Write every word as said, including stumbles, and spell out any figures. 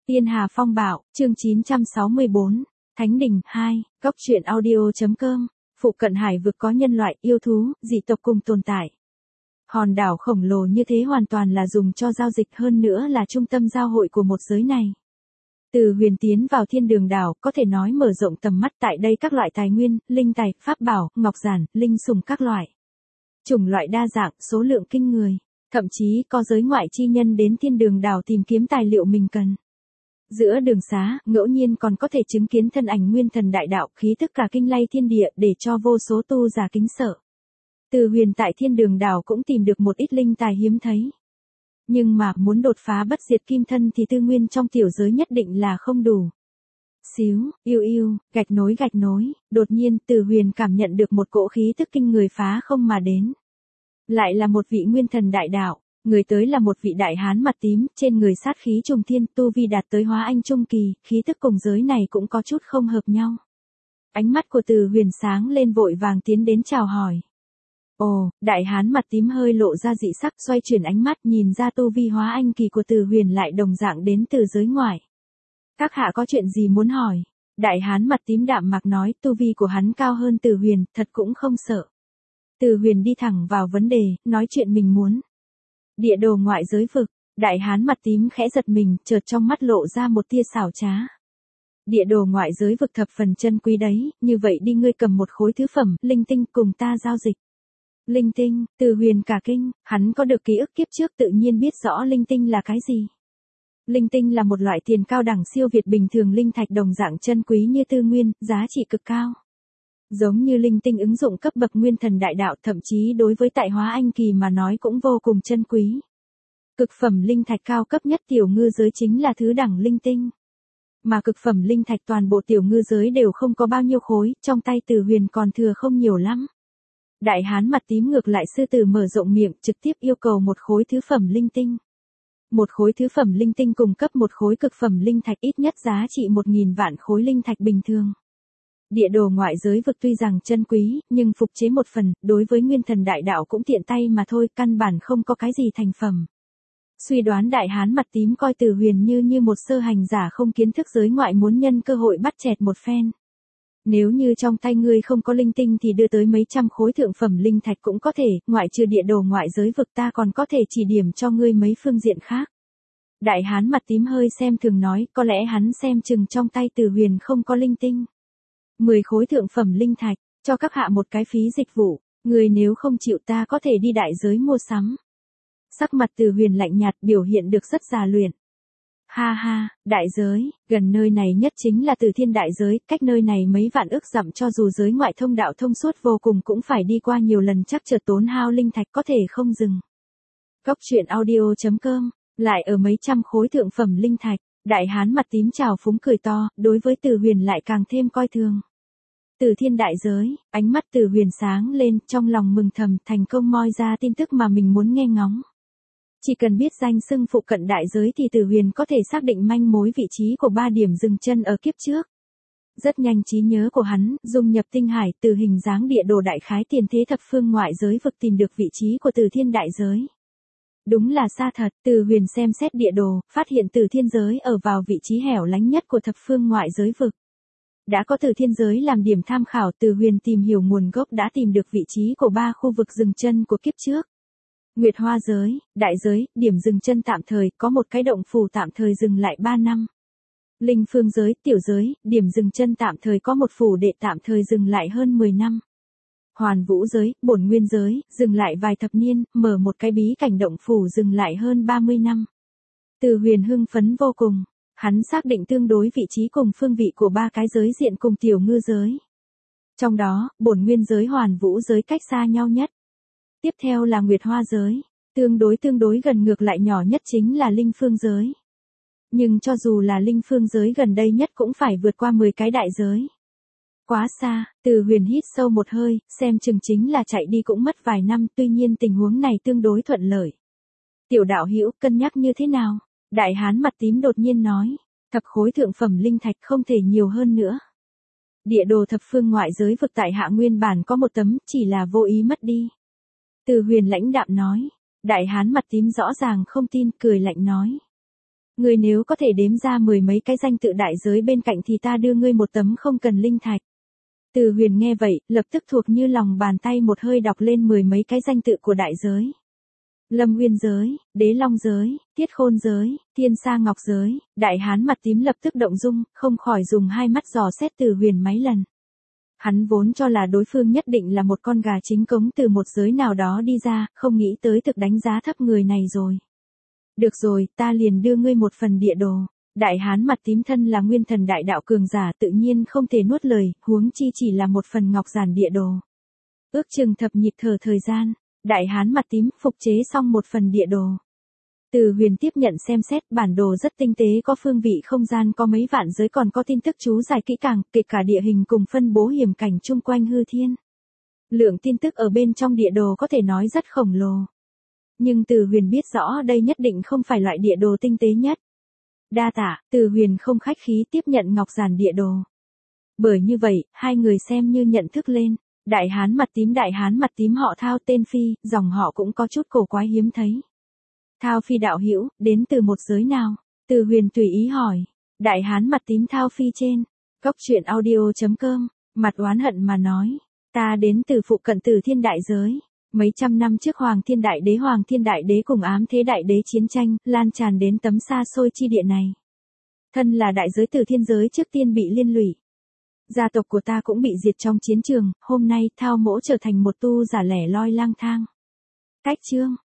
Tiên Hà Phong Bạo, chương chín trăm sáu mươi bốn, Thánh Đình hai, Góc truyện audio chấm com, phụ cận hải vực có nhân loại, yêu thú, dị tộc cùng tồn tại. Hòn đảo khổng lồ như thế hoàn toàn là dùng cho giao dịch, hơn nữa là trung tâm giao hội của một giới này. Từ Huyền tiến vào Thiên Đường đảo, có thể nói mở rộng tầm mắt, tại đây các loại tài nguyên, linh tài, pháp bảo, ngọc giản, linh sùng các loại. Chủng loại đa dạng, số lượng kinh người, thậm chí có giới ngoại chi nhân đến Thiên Đường đảo tìm kiếm tài liệu mình cần. Giữa đường xá, ngẫu nhiên còn có thể chứng kiến thân ảnh nguyên thần đại đạo, khí tức cả kinh lay thiên địa, để cho vô số tu giả kính sợ. Từ Huyền tại Thiên Đường đảo cũng tìm được một ít linh tài hiếm thấy. Nhưng mà muốn đột phá bất diệt kim thân thì tư nguyên trong tiểu giới nhất định là không đủ. Xíu, yêu yêu, gạch nối gạch nối, đột nhiên Từ Huyền cảm nhận được một cỗ khí tức kinh người phá không mà đến. Lại là một vị nguyên thần đại đạo, người tới là một vị đại hán mặt tím, trên người sát khí trùng thiên, tu vi đạt tới hóa anh trung kỳ, khí tức cùng giới này cũng có chút không hợp nhau. Ánh mắt của Từ Huyền sáng lên, vội vàng tiến đến chào hỏi. Ồ, đại hán mặt tím hơi lộ ra dị sắc, xoay chuyển ánh mắt, nhìn ra tu vi hóa anh kỳ của Từ Huyền lại đồng dạng đến từ giới ngoại. Các hạ có chuyện gì muốn hỏi? Đại hán mặt tím đạm mạc nói, tu vi của hắn cao hơn Từ Huyền, thật cũng không sợ. Từ Huyền đi thẳng vào vấn đề, nói chuyện mình muốn. Địa đồ ngoại giới vực, đại hán mặt tím khẽ giật mình, chợt trong mắt lộ ra một tia xảo trá. Địa đồ ngoại giới vực thập phần chân quý đấy, như vậy đi, ngươi cầm một khối thứ phẩm, linh tinh, cùng ta giao dịch. Linh tinh, Từ Huyền cả kinh, hắn có được ký ức kiếp trước, tự nhiên biết rõ linh tinh là cái gì. Linh tinh là một loại tiền cao đẳng siêu việt bình thường linh thạch, đồng dạng chân quý như tư nguyên, giá trị cực cao. Giống như linh tinh ứng dụng cấp bậc nguyên thần đại đạo, thậm chí đối với tại hóa anh kỳ mà nói cũng vô cùng chân quý. Cực phẩm linh thạch cao cấp nhất tiểu ngư giới chính là thứ đẳng linh tinh. Mà cực phẩm linh thạch toàn bộ tiểu ngư giới đều không có bao nhiêu khối, trong tay Từ Huyền còn thừa không nhiều lắm. Đại hán mặt tím ngược lại sư tử mở rộng miệng, trực tiếp yêu cầu một khối thứ phẩm linh tinh. Một khối thứ phẩm linh tinh cung cấp một khối cực phẩm linh thạch, ít nhất giá trị một nghìn vạn khối linh thạch bình thường. Địa đồ ngoại giới vực tuy rằng chân quý, nhưng phục chế một phần, đối với nguyên thần đại đạo cũng tiện tay mà thôi, căn bản không có cái gì thành phẩm. Suy đoán đại hán mặt tím coi Từ Huyền như như một sơ hành giả không kiến thức giới ngoại, muốn nhân cơ hội bắt chẹt một phen. Nếu như trong tay ngươi không có linh tinh thì đưa tới mấy trăm khối thượng phẩm linh thạch cũng có thể, ngoại trừ địa đồ ngoại giới vực ta còn có thể chỉ điểm cho ngươi mấy phương diện khác. Đại hán mặt tím hơi xem thường nói, có lẽ hắn xem chừng trong tay Từ Huyền không có linh tinh. mười khối thượng phẩm linh thạch, cho các hạ một cái phí dịch vụ, người nếu không chịu ta có thể đi đại giới mua sắm. Sắc mặt Từ Huyền lạnh nhạt, biểu hiện được rất già luyện. Ha ha, đại giới, gần nơi này nhất chính là Từ Thiên đại giới, cách nơi này mấy vạn ức dặm, cho dù giới ngoại thông đạo thông suốt vô cùng cũng phải đi qua nhiều lần, chắc chợt tốn hao linh thạch, có thể không dừng. Góc truyện audio chấm com, lại ở mấy trăm khối thượng phẩm linh thạch, đại hán mặt tím trào phúng cười to, đối với Từ Huyền lại càng thêm coi thường. Từ Thiên đại giới, ánh mắt Từ Huyền sáng lên, trong lòng mừng thầm, thành công moi ra tin tức mà mình muốn nghe ngóng. Chỉ cần biết danh xưng phụ cận đại giới thì Từ Huyền có thể xác định manh mối vị trí của ba điểm dừng chân ở kiếp trước. Rất nhanh trí nhớ của hắn, dung nhập tinh hải, từ hình dáng địa đồ đại khái tiền thế thập phương ngoại giới vực tìm được vị trí của Từ Thiên đại giới. Đúng là xa thật, Từ Huyền xem xét địa đồ, phát hiện Từ Thiên giới ở vào vị trí hẻo lánh nhất của thập phương ngoại giới vực. Đã có Từ Thiên giới làm điểm tham khảo, Từ Huyền tìm hiểu nguồn gốc, đã tìm được vị trí của ba khu vực dừng chân của kiếp trước. Nguyệt Hoa giới, đại giới, điểm dừng chân tạm thời, có một cái động phủ tạm thời dừng lại ba năm. Linh Phương giới, tiểu giới, điểm dừng chân tạm thời, có một phủ đệ tạm thời dừng lại hơn mười năm. Hoàn Vũ giới, bổn nguyên giới, dừng lại vài thập niên, mở một cái bí cảnh động phủ dừng lại hơn ba mươi năm. Từ Huyền hưng phấn vô cùng, hắn xác định tương đối vị trí cùng phương vị của ba cái giới diện cùng tiểu ngư giới. Trong đó, bổn nguyên giới Hoàn Vũ giới cách xa nhau nhất. Tiếp theo là Nguyệt Hoa giới, tương đối tương đối gần, ngược lại nhỏ nhất chính là Linh Phương giới. Nhưng cho dù là Linh Phương giới gần đây nhất cũng phải vượt qua mười cái đại giới. Quá xa, Từ Huyền hít sâu một hơi, xem chừng chính là chạy đi cũng mất vài năm, tuy nhiên tình huống này tương đối thuận lợi. Tiểu đạo hữu, cân nhắc như thế nào? Đại hán mặt tím đột nhiên nói, thập khối thượng phẩm linh thạch không thể nhiều hơn nữa. Địa đồ thập phương ngoại giới vực tại hạ nguyên bản có một tấm, chỉ là vô ý mất đi. Từ Huyền lãnh đạm nói, đại hán mặt tím rõ ràng không tin, cười lạnh nói. Ngươi nếu có thể đếm ra mười mấy cái danh tự đại giới bên cạnh thì ta đưa ngươi một tấm không cần linh thạch. Từ Huyền nghe vậy, lập tức thuộc như lòng bàn tay một hơi đọc lên mười mấy cái danh tự của đại giới. Lâm Nguyên giới, Đế Long giới, Tiết Khôn giới, Thiên Sa Ngọc giới, Đại Hán mặt tím lập tức động dung, không khỏi dùng hai mắt dò xét Từ Huyền mấy lần. Hắn vốn cho là đối phương nhất định là một con gà chính cống từ một giới nào đó đi ra, không nghĩ tới thực đánh giá thấp người này rồi. Được rồi, ta liền đưa ngươi một phần địa đồ. Đại Hán mặt tím thân là nguyên thần đại đạo cường giả tự nhiên không thể nuốt lời, huống chi chỉ là một phần ngọc giản địa đồ. Ước chừng thập nhịp thở thời gian, Đại Hán mặt tím phục chế xong một phần địa đồ. Từ Huyền tiếp nhận xem xét, bản đồ rất tinh tế, có phương vị không gian, có mấy vạn giới, còn có tin tức chú giải kỹ càng, kể cả địa hình cùng phân bố hiểm cảnh chung quanh hư thiên. Lượng tin tức ở bên trong địa đồ có thể nói rất khổng lồ. Nhưng Từ Huyền biết rõ đây nhất định không phải loại địa đồ tinh tế nhất. Đa tạ, Từ Huyền không khách khí tiếp nhận ngọc giản địa đồ. Bởi như vậy, hai người xem như nhận thức lên. Đại Hán mặt tím Đại Hán mặt tím họ Thao, tên Phi, dòng họ cũng có chút cổ quái hiếm thấy. Thao Phi đạo hữu, đến từ một giới nào? Từ Huyền tùy ý hỏi. Đại Hán mặt tím Thao Phi trên. Cốc truyện audio chấm com, mặt oán hận mà nói. Ta đến từ phụ cận Tử Thiên đại giới. Mấy trăm năm trước Hoàng Thiên Đại Đế Hoàng Thiên Đại Đế cùng Ám Thế Đại Đế chiến tranh, lan tràn đến tấm xa xôi chi địa này. Thân là đại giới Tử Thiên giới trước tiên bị liên lụy. Gia tộc của ta cũng bị diệt trong chiến trường, hôm nay Thao mỗ trở thành một tu giả lẻ loi lang thang. Cách chương